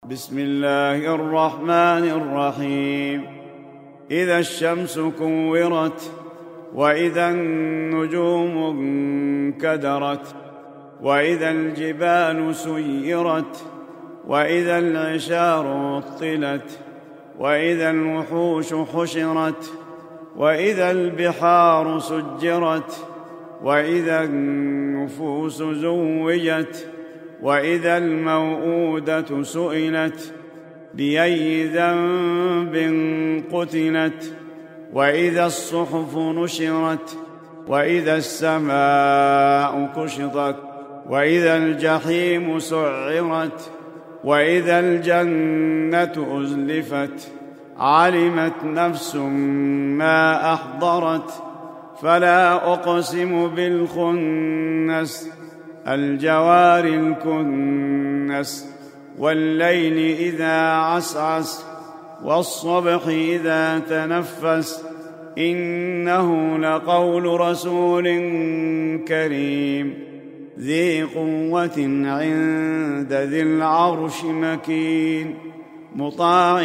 بسم الله الرحمن الرحيم. إذا الشمس كورت، وإذا النجوم انكدرت، وإذا الجبال سيرت، وإذا العشار عطلت، وإذا الوحوش حشرت، وإذا البحار سجرت، وإذا النفوس زوجت، وإذا الموءودة سئلت بأي ذنب قتلت، وإذا الصحف نشرت، وإذا السماء كشطت، وإذا الجحيم سعرت، وإذا الجنة أزلفت، علمت نفس ما أحضرت. فلا أقسم بالخنس، الجوار الكنس، والليل إذا عسعس، والصبح إذا تنفس، إنه لقول رسول كريم ذي قوة عند ذي العرش مكين، مطاع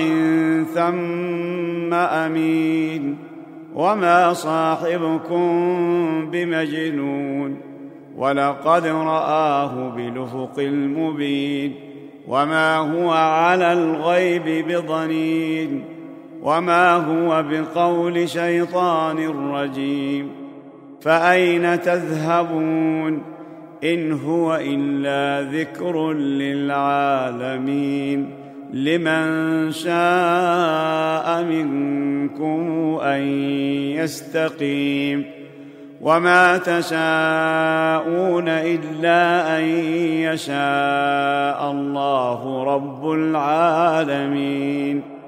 ثم أمين. وما صاحبكم بمجنون، ولقد رآه بالأفق المبين. وما هو على الغيب بضنين، وما هو بقول شيطان رجيم. فأين تذهبون؟ إن هو إلا ذكر للعالمين. لمن شاء منكم أن يستقيم. وما تشاءون إلا أن يشاء الله رب العالمين.